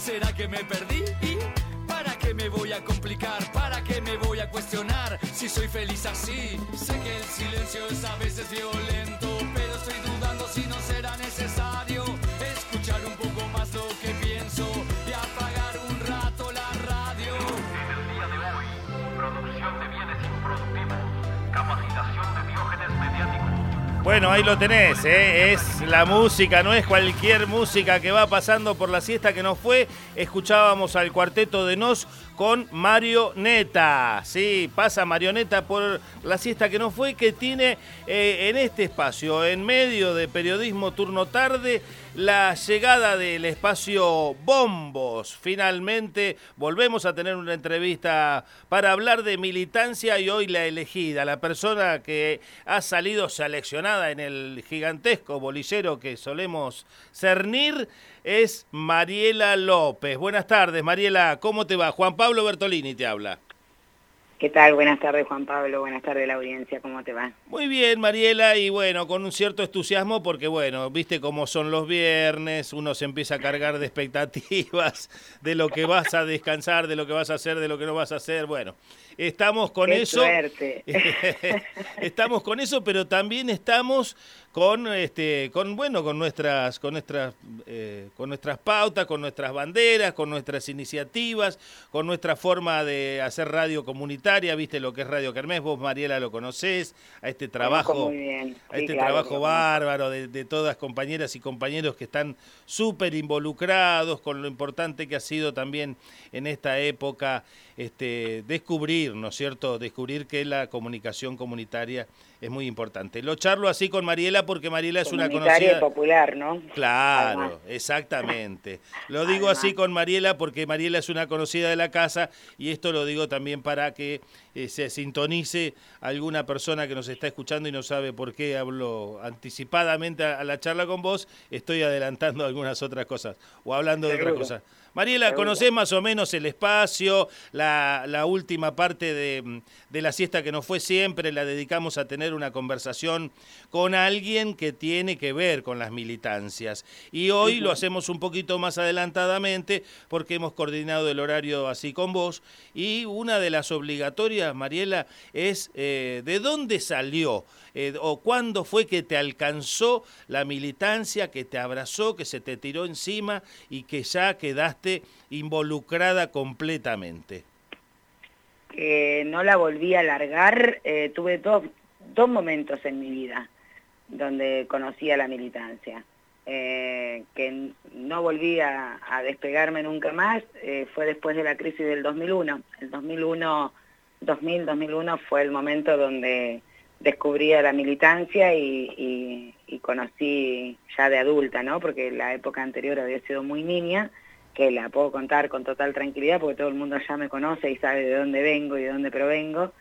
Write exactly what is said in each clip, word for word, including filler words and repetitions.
¿Será que me perdí? ¿Para qué me voy a complicar? ¿Para qué me voy a cuestionar si soy feliz así? Sé que el silencio es a veces violento, pero estoy dudando si no será necesario escuchar un poco más lo que pienso y apagar un rato la radio. En el día de hoy, producción de bienes improductivos, capacitación de diógenes mediáticos. Bueno, ahí lo tenés, ¿eh? Es la música, no es cualquier música que va pasando por la siesta que nos fue. Escuchábamos al Cuarteto de Nos con Marioneta. Sí, pasa Marioneta por la siesta que nos fue, que tiene eh, en este espacio, en medio de periodismo turno tarde, la llegada del espacio Bombos. Finalmente volvemos a tener una entrevista para hablar de militancia y hoy la elegida, la persona que ha salido seleccionada en el gigantesco bolillero que solemos cernir, es Mariela López. Buenas tardes, Mariela, ¿cómo te va? Juan Pablo Bertolini te habla. ¿Qué tal? Buenas tardes, Juan Pablo. Buenas tardes, la audiencia. ¿Cómo te va? Muy bien, Mariela, y bueno, con un cierto entusiasmo porque, bueno, viste cómo son los viernes, uno se empieza a cargar de expectativas, de lo que vas a descansar, de lo que vas a hacer, de lo que no vas a hacer. Bueno, estamos con ¡Qué eso. suerte! Estamos con eso, pero también estamos con este con bueno con nuestras con nuestras eh, con nuestras pautas, con nuestras banderas, con nuestras iniciativas, con nuestra forma de hacer radio comunitaria. Viste lo que es Radio Kermés, vos, Mariela, lo conocés, a este trabajo muy bien. Sí, a este claro, trabajo bárbaro de, de todas compañeras y compañeros que están súper involucrados con lo importante que ha sido también en esta época este descubrir, ¿no es cierto? Descubrir que la comunicación comunitaria es muy importante. Lo charlo así con Mariela porque Mariela es una conocida... y popular, ¿no? Claro, Además. Exactamente. Lo digo Además. así con Mariela porque Mariela es una conocida de la casa y esto lo digo también para que eh, se sintonice alguna persona que nos está escuchando y no sabe por qué hablo anticipadamente a, a la charla con vos. Estoy adelantando algunas otras cosas o hablando Seguro. de otras cosas. Mariela, Seguro. ¿conocés más o menos el espacio? La, la última parte de, de la siesta que nos fue siempre la dedicamos a tener una conversación con alguien que tiene que ver con las militancias. Y hoy uh-huh. lo hacemos un poquito más adelantadamente porque hemos coordinado el horario así con vos. Y una de las obligatorias, Mariela, es eh, ¿de dónde salió eh, o cuándo fue que te alcanzó la militancia, que te abrazó, que se te tiró encima y que ya quedaste involucrada completamente? Eh, no la volví a largar. Eh, tuve dos, dos momentos en mi vida donde conocí a la militancia. Eh, que no volví a, a despegarme nunca más. Eh, fue después de la crisis del dos mil uno. El dos mil uno, dos mil, dos mil uno fue el momento donde descubrí a la militancia y, y, y conocí ya de adulta, ¿no? Porque la época anterior había sido muy niña, que la puedo contar con total tranquilidad porque todo el mundo ya me conoce y sabe de dónde vengo y de dónde provengo.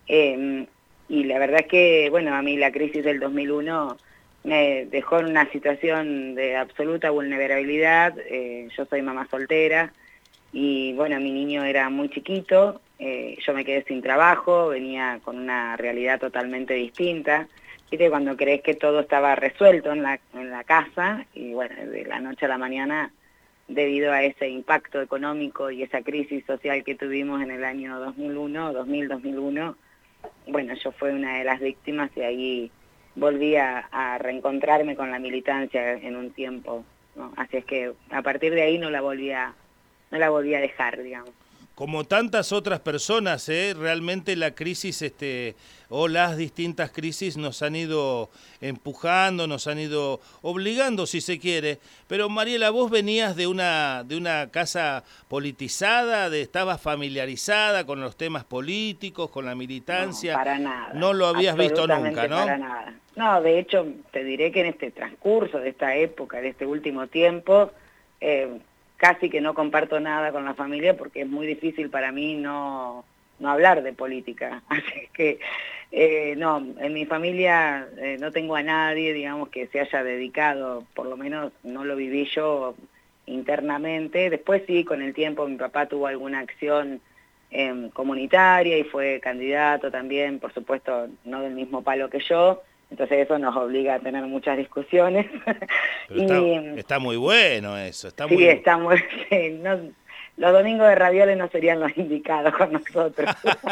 Eh, y la verdad es que, bueno, a mí la crisis del dos mil uno me dejó en una situación de absoluta vulnerabilidad. Eh, yo soy mamá soltera y, bueno, mi niño era muy chiquito, eh, yo me quedé sin trabajo, venía con una realidad totalmente distinta. Viste, cuando crees que todo estaba resuelto en la, en la casa y, bueno, de la noche a la mañana, debido a ese impacto económico y esa crisis social que tuvimos en el año dos mil uno, dos mil, dos mil uno, bueno, yo fui una de las víctimas y ahí volví a, a reencontrarme con la militancia en un tiempo, ¿no? Así es que a partir de ahí no la volví a, no la volví a dejar, digamos. Como tantas otras personas, ¿eh? Realmente la crisis este, o las distintas crisis nos han ido empujando, nos han ido obligando, si se quiere. Pero Mariela, vos venías de una de una casa politizada, de, estabas familiarizada con los temas políticos, con la militancia. No, para nada. No lo habías visto nunca, ¿no? Para nada. No, de hecho, te diré que en este transcurso de esta época, de este último tiempo, eh, casi que no comparto nada con la familia porque es muy difícil para mí no, no hablar de política. Así que, eh, no, en mi familia eh, no tengo a nadie, digamos, que se haya dedicado, por lo menos no lo viví yo internamente. Después sí, con el tiempo mi papá tuvo alguna acción eh, comunitaria y fue candidato también, por supuesto, no del mismo palo que yo, Entonces eso nos obliga a tener muchas discusiones. Pero y, está, está muy bueno eso, está sí, muy está muy, sí, no, los domingos de ravioles no serían los indicados con nosotros.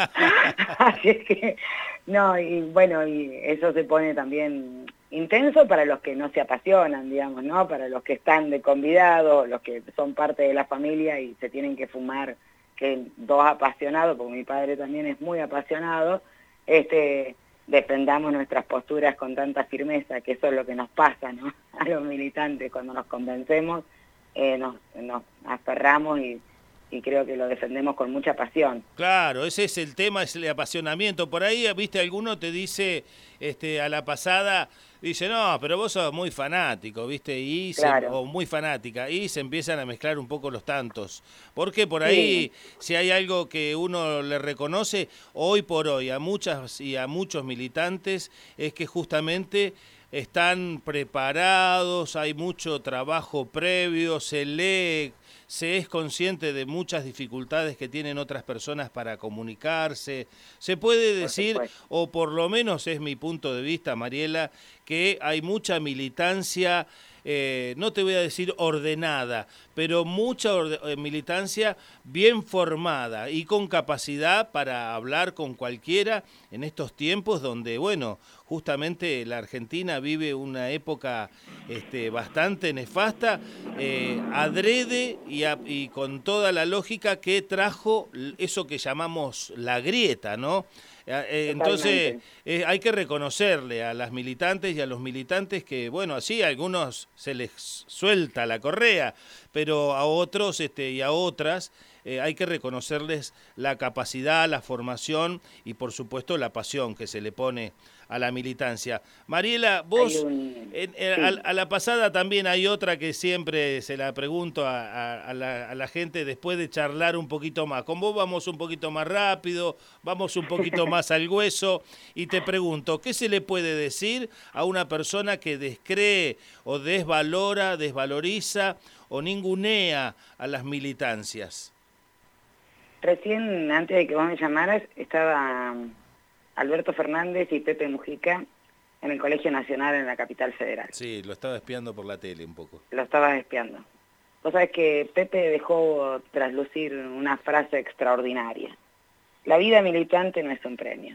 Así es que, no, y bueno, y eso se pone también intenso para los que no se apasionan, digamos, ¿no? Para los que están de convidados, los que son parte de la familia y se tienen que fumar, que dos apasionados, porque mi padre también es muy apasionado, este, defendamos nuestras posturas con tanta firmeza, que eso es lo que nos pasa, ¿no? A los militantes, cuando nos convencemos, eh, nos, nos aferramos y y creo que lo defendemos con mucha pasión. Claro, ese es el tema, es el apasionamiento. Por ahí, viste, alguno te dice este, a la pasada, dice, no, pero vos sos muy fanático, viste, y claro. se, o muy fanática, y se empiezan a mezclar un poco los tantos. Porque por ahí, sí. Si hay algo que uno le reconoce, hoy por hoy, a muchas y a muchos militantes, es que justamente están preparados, hay mucho trabajo previo, se lee, se es consciente de muchas dificultades que tienen otras personas para comunicarse. Se puede decir, o por lo menos es mi punto de vista, Mariela, que hay mucha militancia, eh, no te voy a decir ordenada, pero mucha orde- militancia bien formada y con capacidad para hablar con cualquiera en estos tiempos donde, bueno, justamente la Argentina vive una época este, bastante nefasta, eh, adrede y, a, y con toda la lógica que trajo eso que llamamos la grieta, ¿no? Eh, entonces eh, hay que reconocerle a las militantes y a los militantes que, bueno, así a algunos se les suelta la correa, pero a otros este, y a otras eh, hay que reconocerles la capacidad, la formación y por supuesto la pasión que se le pone a la militancia. Mariela, vos, un... en, en, sí. a, a la pasada también hay otra que siempre se la pregunto a, a, a, la, a la gente después de charlar un poquito más. Con vos vamos un poquito más rápido, vamos un poquito más al hueso y te pregunto, ¿qué se le puede decir a una persona que descree o desvalora, desvaloriza o ningunea a las militancias? Recién, antes de que vos me llamaras, estaba Alberto Fernández y Pepe Mujica en el Colegio Nacional en la Capital Federal. Sí, lo estaba espiando por la tele un poco. Lo estabas espiando. Vos sabés que Pepe dejó traslucir una frase extraordinaria. La vida militante no es un premio.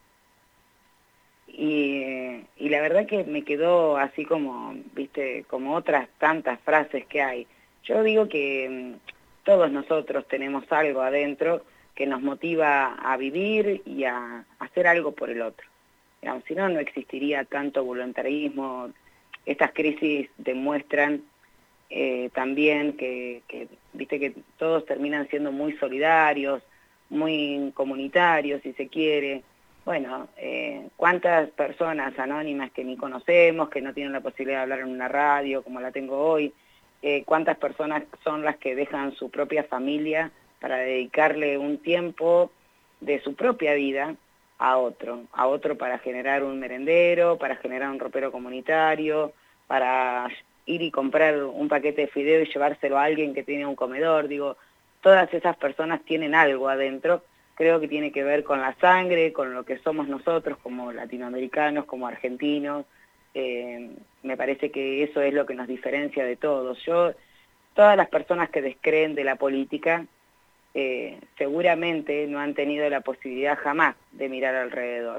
Y, y la verdad que me quedó así como, viste, como otras tantas frases que hay. Yo digo que todos nosotros tenemos algo adentro que nos motiva a vivir y a hacer algo por el otro. Digamos, si no, no existiría tanto voluntarismo. Estas crisis demuestran eh, también que, que, viste, que todos terminan siendo muy solidarios, muy comunitarios, si se quiere. Bueno, eh, ¿cuántas personas anónimas que ni conocemos, que no tienen la posibilidad de hablar en una radio como la tengo hoy? Eh, ¿Cuántas personas son las que dejan su propia familia para dedicarle un tiempo de su propia vida a otro, a otro para generar un merendero, para generar un ropero comunitario, para ir y comprar un paquete de fideo y llevárselo a alguien que tiene un comedor? Digo, todas esas personas tienen algo adentro, creo que tiene que ver con la sangre, con lo que somos nosotros como latinoamericanos, como argentinos. Eh, me parece que eso es lo que nos diferencia de todos. Yo, todas las personas que descreen de la política, Eh, seguramente no han tenido la posibilidad jamás de mirar alrededor.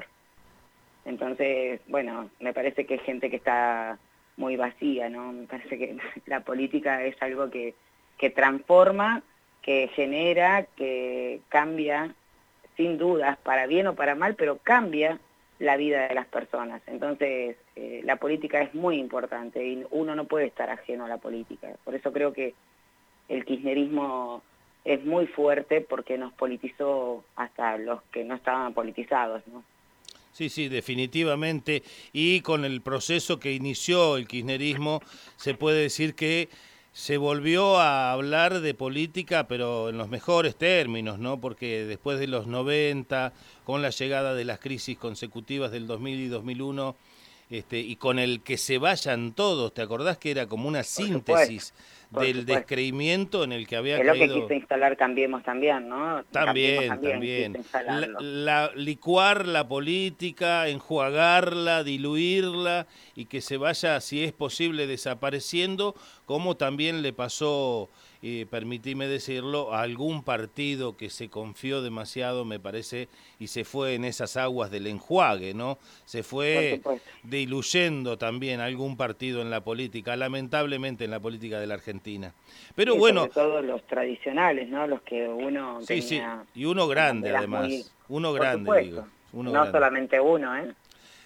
Entonces, bueno, me parece que hay gente que está muy vacía, ¿no? Me parece que la política es algo que, que transforma, que genera, que cambia, sin dudas, para bien o para mal, pero cambia la vida de las personas. Entonces, eh, la política es muy importante y uno no puede estar ajeno a la política. Por eso creo que el kirchnerismo es muy fuerte porque nos politizó hasta los que no estaban politizados, ¿no? Sí, sí, definitivamente. Y con el proceso que inició el kirchnerismo, se puede decir que se volvió a hablar de política, pero en los mejores términos, ¿no? Porque después de los noventa, con la llegada de las crisis consecutivas del dos mil y dos mil uno, este, y con el que se vayan todos. ¿Te acordás que era como una síntesis por del supuesto. descreimiento en el que había Es caído? lo que quiso instalar Cambiemos también, ¿no? También, Cambiemos también. quiso instalarlo. La, la, licuar la política, enjuagarla, diluirla y que se vaya, si es posible, desapareciendo, como también le pasó, eh, permitime decirlo, a algún partido que se confió demasiado, me parece, y se fue en esas aguas del enjuague, ¿no? Se fue diluyendo también algún partido en la política, lamentablemente en la política de la Argentina. Pero sí, bueno, sobre todo los tradicionales, ¿no? Los que uno sí, tenía, sí, y uno grande además, muy, uno grande, supuesto, digo. Uno no grande. solamente uno, ¿eh?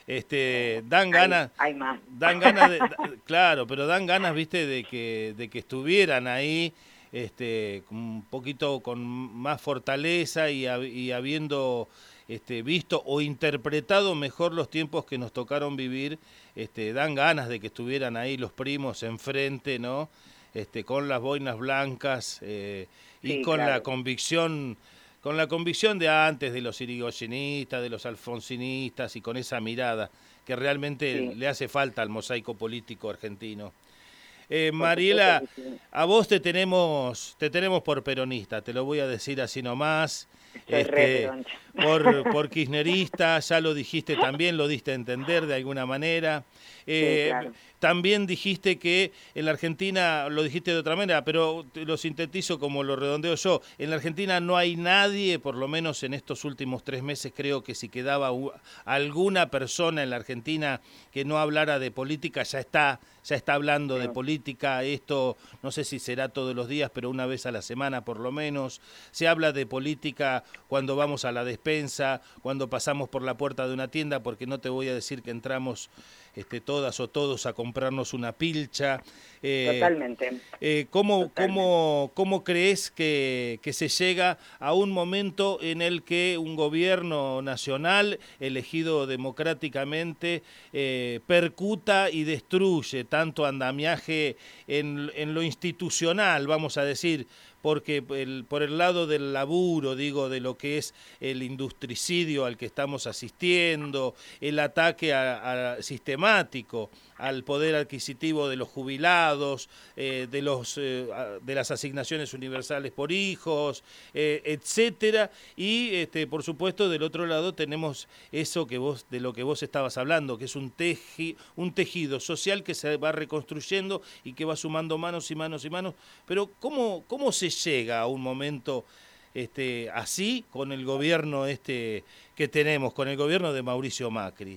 Este, dan ganas, hay, hay más. Dan ganas, de, da, claro, pero dan ganas, viste, de que, de que estuvieran ahí, este, un poquito con más fortaleza y, y habiendo este, visto o interpretado mejor los tiempos que nos tocaron vivir, este, dan ganas de que estuvieran ahí los primos enfrente, ¿no? Este, con las boinas blancas eh, y sí, con claro. la convicción, con la convicción de antes de los irigoyenistas, de los alfonsinistas y con esa mirada que realmente sí. le hace falta al mosaico político argentino. Eh, Mariela, sí. a vos te tenemos, te tenemos por peronista, te lo voy a decir así nomás. Este, por, por kirchnerista, ya lo dijiste también, lo diste a entender de alguna manera. Eh, sí, claro. También dijiste que en la Argentina, lo dijiste de otra manera, pero lo sintetizo como lo redondeo yo, en la Argentina no hay nadie, por lo menos en estos últimos tres meses creo que si quedaba alguna persona en la Argentina que no hablara de política, ya está, ya está hablando sí. de política. Esto no sé si será todos los días, pero una vez a la semana por lo menos. Se habla de política cuando vamos a la despensa, cuando pasamos por la puerta de una tienda, porque no te voy a decir que entramos este, todas o todos a comprarnos una pilcha. Eh, Totalmente. Eh, ¿cómo, Totalmente. ¿cómo, ¿Cómo crees que, que se llega a un momento en el que un gobierno nacional elegido democráticamente eh, percuta y destruye tanto andamiaje en, en lo institucional, vamos a decir, porque el, por el lado del laburo, digo, de lo que es el industricidio al que estamos asistiendo, el ataque a, a, sistemático al poder adquisitivo de los jubilados, eh, de, los, eh, de las asignaciones universales por hijos, eh, etcétera, y este, por supuesto del otro lado tenemos eso que vos, de lo que vos estabas hablando, que es un, teji, un tejido social que se va reconstruyendo y que va sumando manos y manos y manos, pero ¿cómo, cómo se llega a un momento este, así con el gobierno este que tenemos, con el gobierno de Mauricio Macri?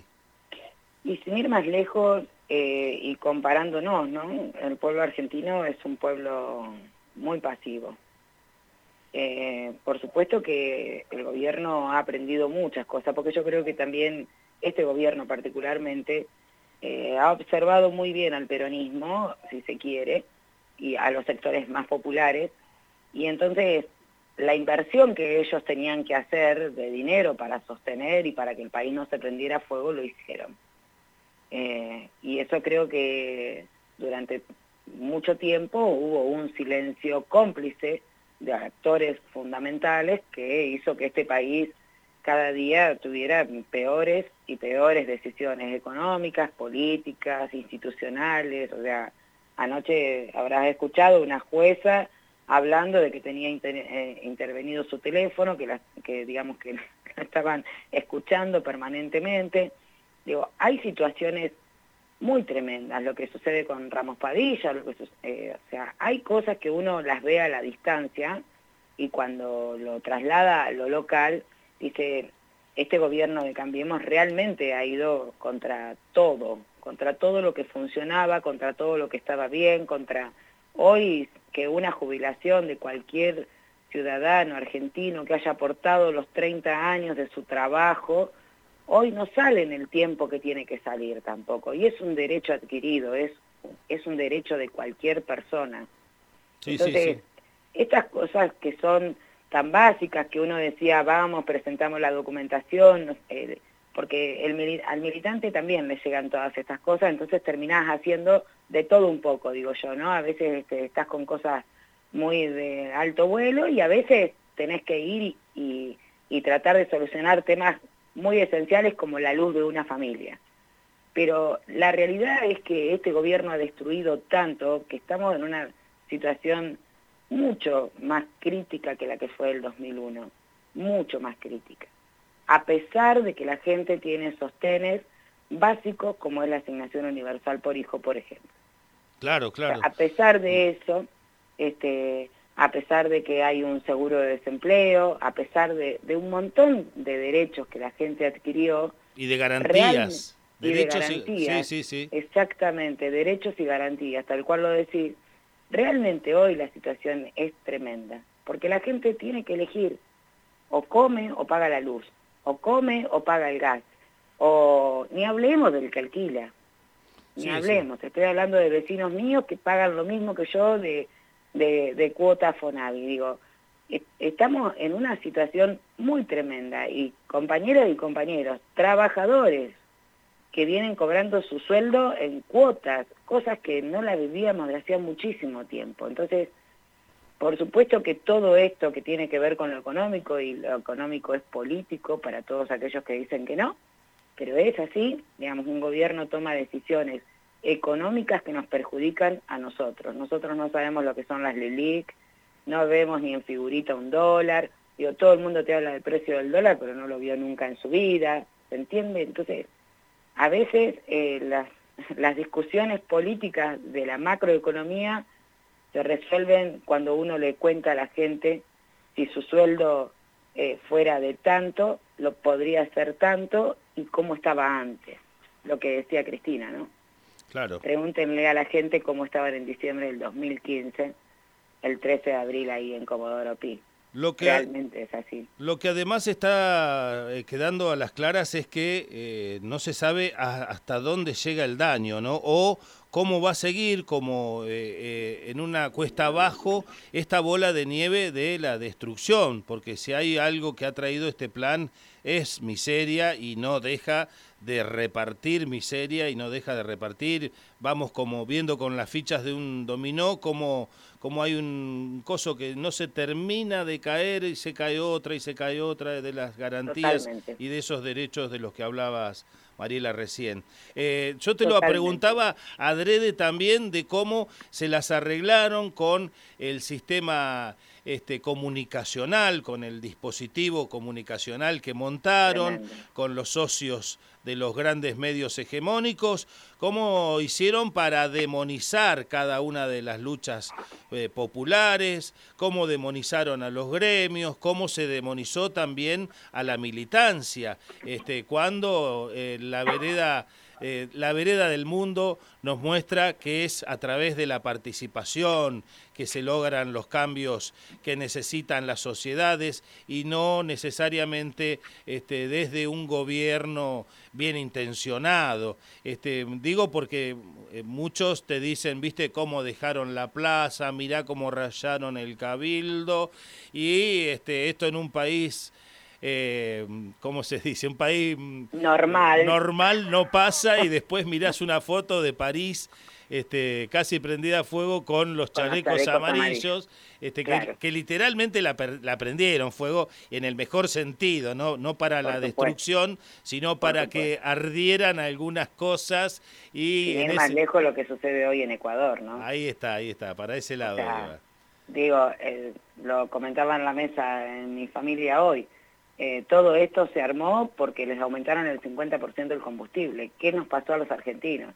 Y sin ir más lejos eh, y comparándonos, ¿no? El pueblo argentino es un pueblo muy pasivo. Eh, por supuesto que el gobierno ha aprendido muchas cosas, porque yo creo que también este gobierno particularmente eh, ha observado muy bien al peronismo, si se quiere, y a los sectores más populares, y entonces la inversión que ellos tenían que hacer de dinero para sostener y para que el país no se prendiera fuego, lo hicieron. Eh, y eso creo que durante mucho tiempo hubo un silencio cómplice de actores fundamentales que hizo que este país cada día tuviera peores y peores decisiones económicas, políticas, institucionales. O sea, anoche habrás escuchado una jueza hablando de que tenía inter, eh, intervenido su teléfono, que, la, que digamos que la estaban escuchando permanentemente. Digo, hay situaciones muy tremendas, lo que sucede con Ramos Padilla, lo que eh, o sea, hay cosas que uno las ve a la distancia y cuando lo traslada a lo local, dice, este gobierno de Cambiemos realmente ha ido contra todo, contra todo lo que funcionaba, contra todo lo que estaba bien, contra hoy que una jubilación de cualquier ciudadano argentino que haya aportado los treinta años de su trabajo, hoy no sale en el tiempo que tiene que salir tampoco, y es un derecho adquirido, es, es un derecho de cualquier persona. Sí, Entonces, sí, sí. Estas cosas que son tan básicas, que uno decía, vamos, presentamos la documentación, eh, porque el, al militante también le llegan todas estas cosas, entonces terminás haciendo de todo un poco, digo yo, ¿no? A veces este, estás con cosas muy de alto vuelo y a veces tenés que ir y, y, y tratar de solucionar temas muy esenciales como la luz de una familia. pero la realidad es que este gobierno ha destruido tanto que estamos en una situación mucho más crítica que la que fue el dos mil uno, mucho más crítica, a pesar de que la gente tiene sostenes básicos como es la asignación universal por hijo, por ejemplo. Claro, claro. O sea, a pesar de eso, este, a pesar de que hay un seguro de desempleo, a pesar de, de un montón de derechos que la gente adquirió. Y de garantías. Real, derechos y de garantías. Sí, sí, sí. Exactamente, derechos y garantías, tal cual lo decís. Realmente hoy la situación es tremenda, porque la gente tiene que elegir, o come o paga la luz, o come o paga el gas, o ni hablemos del que alquila. Ni sí, hablemos, sí. Estoy hablando de vecinos míos que pagan lo mismo que yo de, de, de cuota Fonavi. Digo, estamos en una situación muy tremenda y compañeras y compañeros, trabajadores que vienen cobrando su sueldo en cuotas, cosas que no las vivíamos de hacía muchísimo tiempo. Entonces, por supuesto que todo esto que tiene que ver con lo económico, y lo económico es político para todos aquellos que dicen que no, pero es así, digamos, un gobierno toma decisiones económicas que nos perjudican a nosotros. Nosotros no sabemos lo que son las LELIC, no vemos ni en figurita un dólar, digo, todo el mundo te habla del precio del dólar, pero no lo vio nunca en su vida, ¿se entiende? Entonces, a veces eh, las, las discusiones políticas de la macroeconomía se resuelven cuando uno le cuenta a la gente si su sueldo eh, fuera de tanto, lo podría ser tanto y cómo estaba antes, lo que decía Cristina, ¿no? Claro. Pregúntenle a la gente cómo estaban en diciembre del dos mil quince, el trece de abril ahí en Comodoro Pi. Lo que, Realmente es así. Lo que además está eh, quedando a las claras es que eh, no se sabe a, hasta dónde llega el daño, ¿no? O cómo va a seguir, como eh, eh, en una cuesta abajo, esta bola de nieve de la destrucción, porque si hay algo que ha traído este plan es miseria y no deja de repartir miseria y no deja de repartir. Vamos como viendo con las fichas de un dominó, como, como hay un coso que no se termina de caer y se cae otra y se cae otra de las garantías. Totalmente. Y de esos derechos de los que hablabas, Mariela, recién. Eh, yo te Totalmente. Lo preguntaba adrede también de cómo se las arreglaron con el sistema este, comunicacional, con el dispositivo comunicacional que montaron, Tremendo. Con los socios de los grandes medios hegemónicos, cómo hicieron para demonizar cada una de las luchas eh, populares, cómo demonizaron a los gremios, cómo se demonizó también a la militancia, este, cuando eh, la vereda... Eh, la vereda del mundo nos muestra que es a través de la participación que se logran los cambios que necesitan las sociedades y no necesariamente este, desde un gobierno bien intencionado. Este, digo porque muchos te dicen, viste cómo dejaron la plaza, mirá cómo rayaron el cabildo, y este, esto en un país... Eh, ¿cómo se dice? Un país normal normal no pasa, y después mirás una foto de París este, casi prendida a fuego con los con chalecos, chalecos amarillos, este, claro. que, que literalmente la, la prendieron fuego en el mejor sentido, no, no para Por la supuesto. Destrucción, sino Por para supuesto. Que ardieran algunas cosas. Y es en más ese... lejos lo que sucede hoy en Ecuador, ¿no? Ahí está, ahí está, para ese lado. O sea, digo, eh, lo comentaba en la mesa en mi familia hoy. Eh, todo esto se armó porque les aumentaron el cincuenta por ciento el combustible. ¿Qué nos pasó a los argentinos?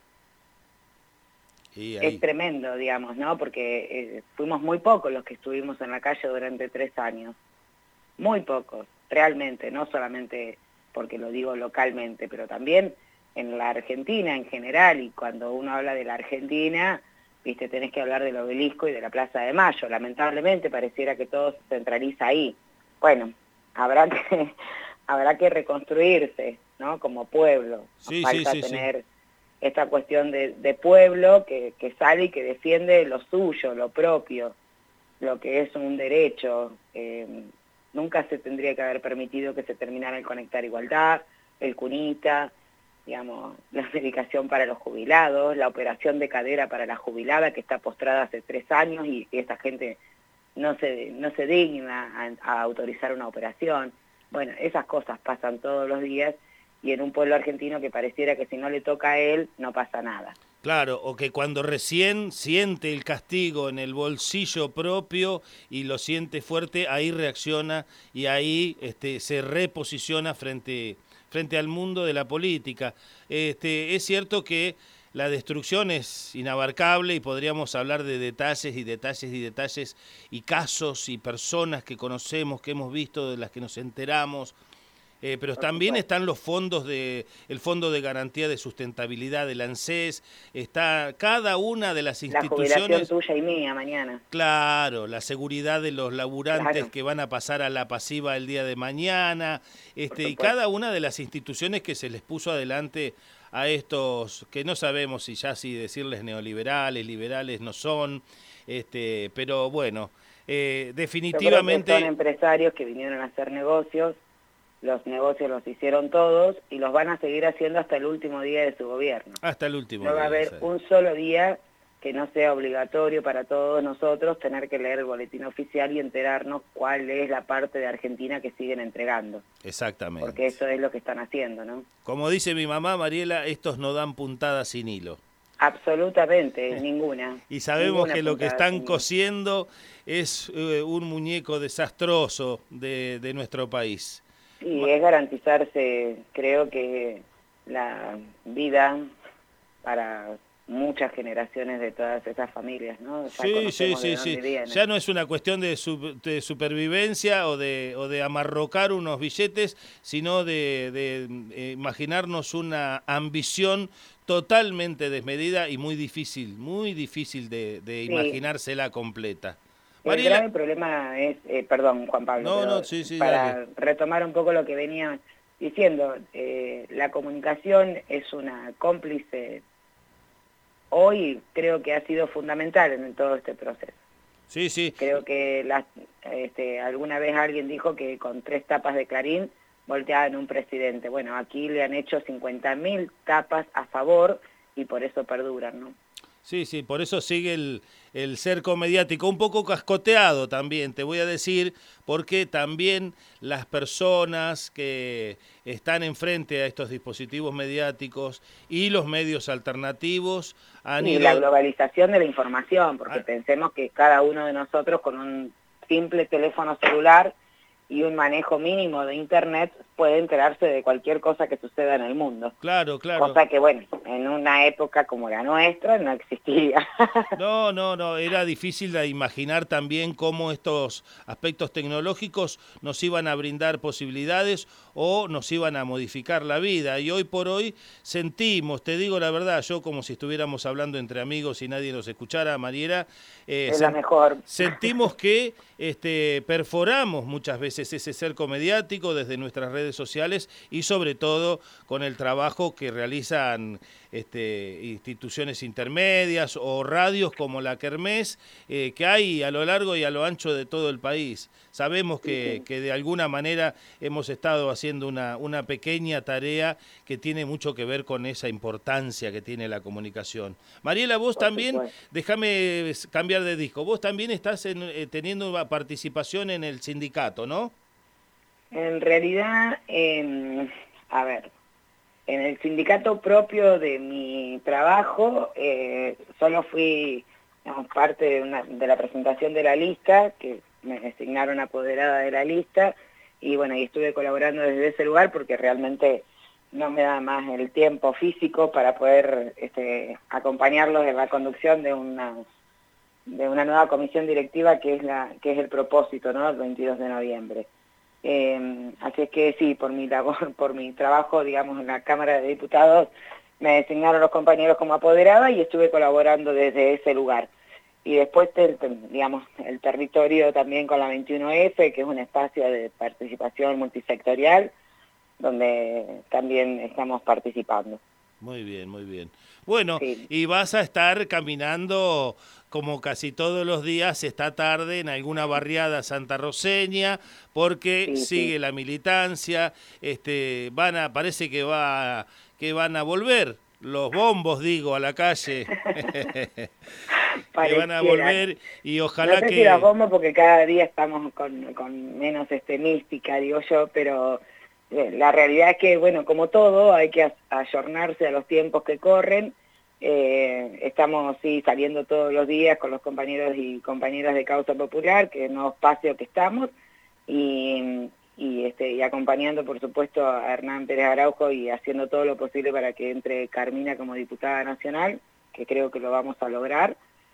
Es tremendo, digamos, ¿no? Porque eh, fuimos muy pocos los que estuvimos en la calle durante tres años. Muy pocos, realmente, no solamente porque lo digo localmente, pero también en la Argentina en general, y cuando uno habla de la Argentina, viste, tenés que hablar del Obelisco y de la Plaza de Mayo. Lamentablemente pareciera que todo se centraliza ahí. Bueno, habrá que habrá que reconstruirse, ¿no? Como pueblo. Sí, falta sí, sí, tener sí. esta cuestión de, de pueblo que, que sale y que defiende lo suyo, lo propio, lo que es un derecho. Eh, nunca se tendría que haber permitido que se terminara el Conectar Igualdad, el CUNITA, digamos, la medicación para los jubilados, la operación de cadera para la jubilada que está postrada hace tres años y, y esta gente no se, no se digna a, a autorizar una operación. Bueno, esas cosas pasan todos los días y en un pueblo argentino que pareciera que si no le toca a él, no pasa nada. Claro, o que cuando recién siente el castigo en el bolsillo propio y lo siente fuerte, ahí reacciona y ahí este, se reposiciona frente, frente al mundo de la política. Este, es cierto que la destrucción es inabarcable y podríamos hablar de detalles y detalles y detalles y casos y personas que conocemos, que hemos visto, de las que nos enteramos. Eh, pero también están los fondos de el Fondo de Garantía de Sustentabilidad del ANSES, está cada una de las instituciones. La jubilación tuya y mía mañana. Claro, la seguridad de los laburantes Claro. que van a pasar a la pasiva el día de mañana, este, y cada una de las instituciones que se les puso adelante a estos, que no sabemos si ya si decirles neoliberales, liberales no son, este, pero bueno, eh, definitivamente... Yo creo que son empresarios que vinieron a hacer negocios. Los negocios los hicieron todos y los van a seguir haciendo hasta el último día de su gobierno. Hasta el último No día. va a haber sí. un solo día que no sea obligatorio para todos nosotros tener que leer el boletín oficial y enterarnos cuál es la parte de Argentina que siguen entregando. Exactamente. Porque eso es lo que están haciendo, ¿no? Como dice mi mamá, Mariela, estos no dan puntadas sin hilo. Absolutamente, ninguna. Y sabemos Ninguna que lo que puntada están sin hilo. cosiendo es eh, un muñeco desastroso de, de nuestro país. Y es garantizarse, creo que la vida para muchas generaciones de todas esas familias, ¿no? Ya Sí, sí, conocemos de sí, dónde sí. vienen. Ya no es una cuestión de, su- de supervivencia o de, o de amarrocar unos billetes, sino de, de eh, imaginarnos una ambición totalmente desmedida y muy difícil, muy difícil de, de Sí. imaginársela completa. El Mariela, grave problema es, eh, perdón Juan Pablo, No, pero no, sí, sí, para dale. retomar un poco lo que venía diciendo, eh, la comunicación es una cómplice, hoy creo que ha sido fundamental en todo este proceso. sí, sí. Creo que las, este, alguna vez alguien dijo que con tres tapas de Clarín volteaban un presidente. Bueno, aquí le han hecho cincuenta mil tapas a favor y por eso perduran, ¿no? Sí, sí, por eso sigue el, el cerco mediático, un poco cascoteado también, te voy a decir, porque también las personas que están enfrente a estos dispositivos mediáticos y los medios alternativos han Y ido... la globalización de la información, porque Ah. pensemos que cada uno de nosotros con un simple teléfono celular y un manejo mínimo de Internet puede enterarse de cualquier cosa que suceda en el mundo. Claro, claro. Cosa que, bueno, en una época como la nuestra no existía. No, no, no, era difícil de imaginar también cómo estos aspectos tecnológicos nos iban a brindar posibilidades o nos iban a modificar la vida. Y hoy por hoy sentimos, te digo la verdad, yo como si estuviéramos hablando entre amigos y nadie nos escuchara, Mariela, eh, Es la sen- mejor. sentimos que este, perforamos muchas veces ese cerco mediático desde nuestras redes sociales y sobre todo con el trabajo que realizan este, instituciones intermedias o radios como la Kermés, eh, que hay a lo largo y a lo ancho de todo el país. Sabemos que, que de alguna manera hemos estado haciendo una, una pequeña tarea que tiene mucho que ver con esa importancia que tiene la comunicación. Mariela, vos Por también, supuesto. déjame cambiar de disco, vos también estás en, eh, teniendo una participación en el sindicato, ¿no? En realidad, eh, a ver, en el sindicato propio de mi trabajo, eh, solo fui digamos, parte de, una, de la presentación de la lista, que me designaron apoderada de la lista, y bueno, y estuve colaborando desde ese lugar porque realmente no me da más el tiempo físico para poder este, acompañarlos en la conducción de una de una nueva comisión directiva que es la que es el propósito, ¿no? El veintidós de noviembre. Eh, así es que sí, por mi labor, por mi trabajo, digamos, en la Cámara de Diputados, me designaron los compañeros como apoderada y estuve colaborando desde ese lugar. Y después, el, digamos, el territorio también con la veintiuno efe, que es un espacio de participación multisectorial, donde también estamos participando. Muy bien, muy bien. Bueno, Sí. y vas a estar caminando como casi todos los días esta tarde en alguna barriada santarroceña, porque Sí, sigue sí. la militancia, este, van a, parece que va, que van a volver los bombos, digo, a la calle. Que van a Pareciera. volver y ojalá no sé que... si los bombos porque cada día estamos con, con menos este mística, digo yo, pero la realidad es que, bueno, como todo, hay que ayornarse a los tiempos que corren. Eh, estamos, sí, saliendo todos los días con los compañeros y compañeras de Causa Popular, que es el nuevo espacio que estamos, y, y, este, y acompañando, por supuesto, a Hernán Pérez Araujo y haciendo todo lo posible para que entre Carmina como diputada nacional, que creo que lo vamos a lograr,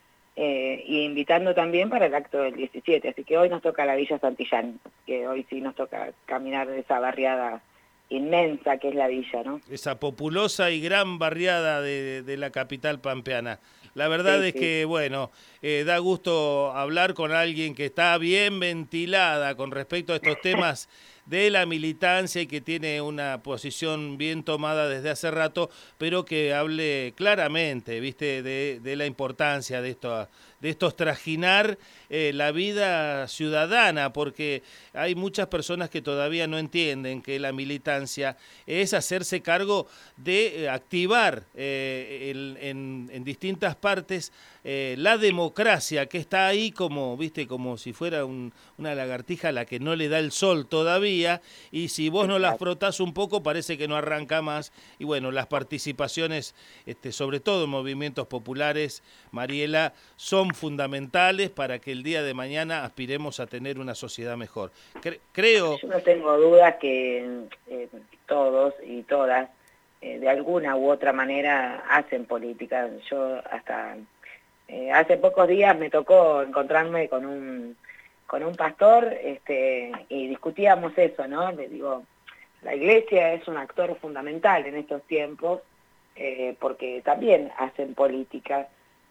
eh, y invitando también para el acto del diecisiete. Así que hoy nos toca la Villa Santillán, que hoy sí nos toca caminar de esa barriada inmensa que es la villa, ¿no? Esa populosa y gran barriada de, de la capital pampeana. La verdad sí, es sí. que, bueno, eh, da gusto hablar con alguien que está bien ventilada con respecto a estos temas de la militancia y que tiene una posición bien tomada desde hace rato, pero que hable claramente, ¿viste?, de, de la importancia de esto, de estos trajinar eh, la vida ciudadana, porque hay muchas personas que todavía no entienden que la militancia es hacerse cargo de activar eh, el, en, en distintas partes eh, la democracia que está ahí como, viste, como si fuera un, una lagartija a la que no le da el sol todavía, y si vos no la frotás un poco parece que no arranca más. Y bueno, las participaciones, este, sobre todo en movimientos populares, Mariela, son fundamentales para que el día de mañana aspiremos a tener una sociedad mejor. Cre- creo... Yo no tengo duda que eh, todos y todas eh, de alguna u otra manera hacen política. Yo hasta eh, hace pocos días me tocó encontrarme con un con un pastor este, y discutíamos eso, ¿no? Le digo, la iglesia es un actor fundamental en estos tiempos eh, porque también hacen política.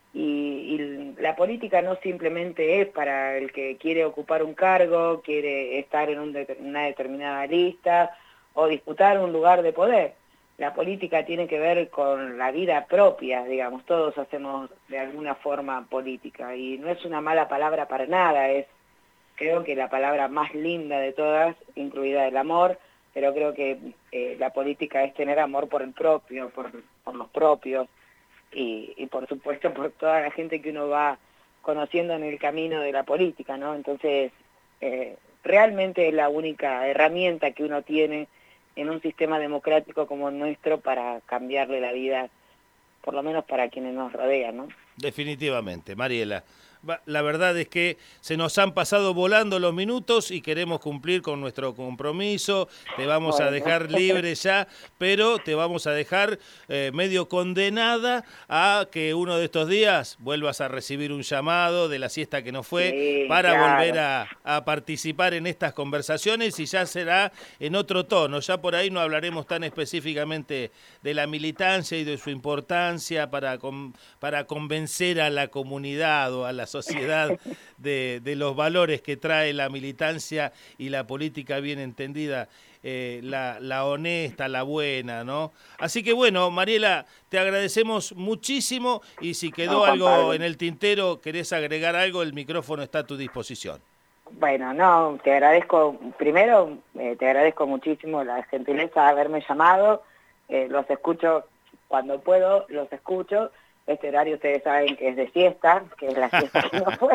Y, y la política no simplemente es para el que quiere ocupar un cargo, quiere estar en un de, una determinada lista o disputar un lugar de poder. La política tiene que ver con la vida propia, digamos, todos hacemos de alguna forma política y no es una mala palabra para nada, es creo que la palabra más linda de todas, incluida el amor, pero creo que eh, la política es tener amor por el propio, por, por los propios. Y, y por supuesto por toda la gente que uno va conociendo en el camino de la política, ¿no? Entonces, eh, realmente es la única herramienta que uno tiene en un sistema democrático como el nuestro para cambiarle la vida, por lo menos para quienes nos rodean, ¿no? Definitivamente, Mariela. La verdad es que se nos han pasado volando los minutos y queremos cumplir con nuestro compromiso. Te vamos bueno. a dejar libre ya, pero te vamos a dejar eh, medio condenada a que uno de estos días vuelvas a recibir un llamado de la siesta que no fue sí, para claro. volver a, a participar en estas conversaciones, y ya será en otro tono. Ya por ahí no hablaremos tan específicamente de la militancia y de su importancia para, con, para convencer a la comunidad o a la sociedad de, de los valores que trae la militancia y la política bien entendida, eh, la, la honesta, la buena, ¿no? Así que bueno, Mariela, te agradecemos muchísimo, y si quedó no, algo Pablo. en el tintero, querés agregar algo, el micrófono está a tu disposición. Bueno, no, te agradezco, primero eh, te agradezco muchísimo la gentileza de haberme llamado, eh, los escucho cuando puedo, los escucho. Este horario ustedes saben que es de siesta, que es la siesta que no fue.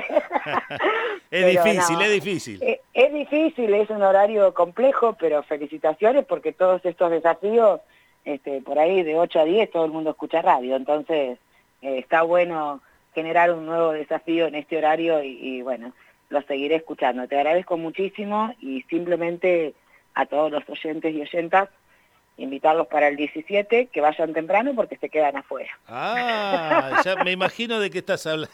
es pero difícil, no, es difícil. Es, es difícil, es un horario complejo, pero felicitaciones porque todos estos desafíos, este, por ahí de ocho a diez todo el mundo escucha radio, entonces eh, está bueno generar un nuevo desafío en este horario y, y bueno, lo seguiré escuchando. Te agradezco muchísimo y simplemente a todos los oyentes y oyentas, invitarlos para el diecisiete, que vayan temprano porque se quedan afuera. Ah, ya me imagino de qué estás hablando.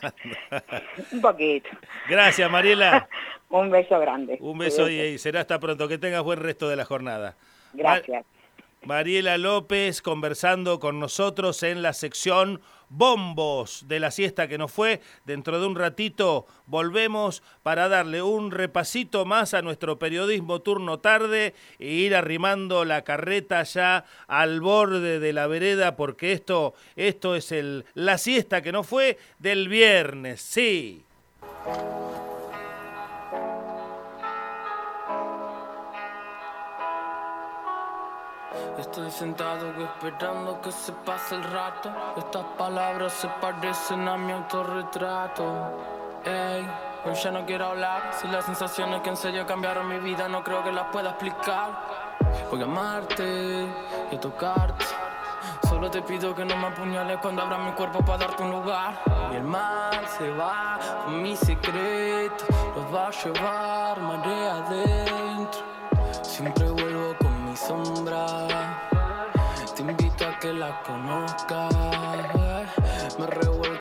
Un poquito. Gracias, Mariela. Un beso grande. Un beso y, y será hasta pronto. Que tengas buen resto de la jornada. Gracias. Mar- Mariela López conversando con nosotros en la sección Bombos de la siesta que nos fue. Dentro de un ratito volvemos para darle un repasito más a nuestro periodismo turno tarde e ir arrimando la carreta ya al borde de la vereda, porque esto, esto es el la siesta que no fue del viernes, sí. Estoy sentado esperando que se pase el rato. Estas palabras se parecen a mi autorretrato. Ey, hoy ya no quiero hablar. Si las sensaciones que en serio cambiaron mi vida no creo que las pueda explicar. voy a amarte y a tocarte. Solo te pido que no me apuñales cuando abra mi cuerpo para darte un lugar. Y el mal se va con mi secreto, los va a llevar marea adentro. Siempre vuelvo con mi sombra, te invito a que la conozcas.